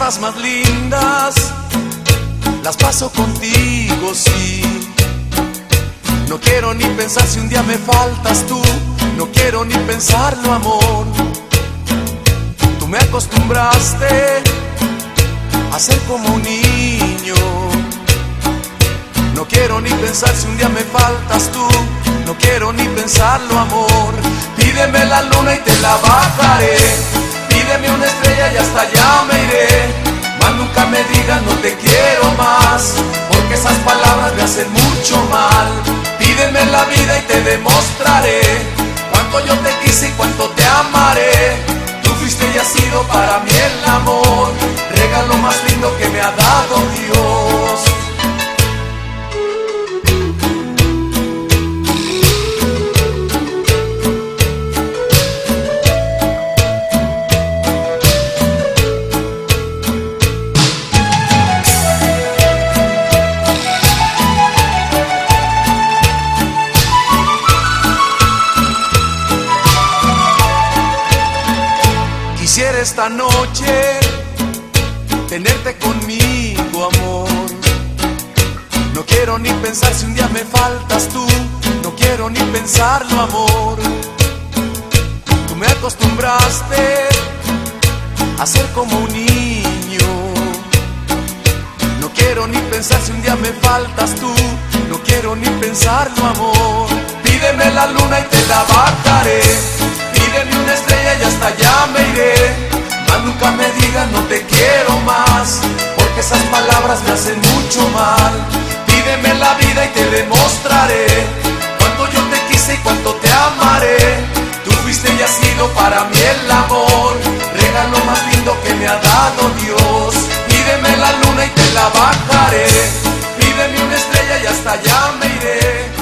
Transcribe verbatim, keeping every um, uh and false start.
horas más lindas las paso contigo, sí. No quiero ni pensar si un día me faltas tú, no quiero ni pensarlo, amor. Tú me acostumbraste a ser como un niño. No quiero ni pensar si un día me faltas tú, no quiero ni pensarlo, amor. Pídeme la luna y te la bajaré, pídeme una estrella y hasta allá me iré. Mas nunca me digas no te quiero más, porque esas palabras me hacen mucho mal. Pídeme la vida y te demostraré cuánto yo te quise y cuánto te amaré. Tú fuiste y has sido para mí el amor, regalo más lindo que me ha dado Dios. Quisiera esta noche tenerte conmigo, amor. No quiero ni pensar si un día me faltas tú, no quiero ni pensarlo, amor. Tú me acostumbraste a ser como un niño. No quiero ni pensar si un día me faltas tú, no quiero ni pensarlo, amor. Pídeme la luna y te la bajaré, pídeme una estrella y hasta allá me iré. Mas nunca me digas no te quiero más, porque esas palabras me hacen mucho mal. Pídeme la vida y te demostraré cuánto yo te quise y cuánto te amaré. Tú fuiste y has sido para mí el amor, regalo más lindo que me ha dado Dios. Pídeme la luna y te la bajaré, pídeme una estrella y hasta allá me iré.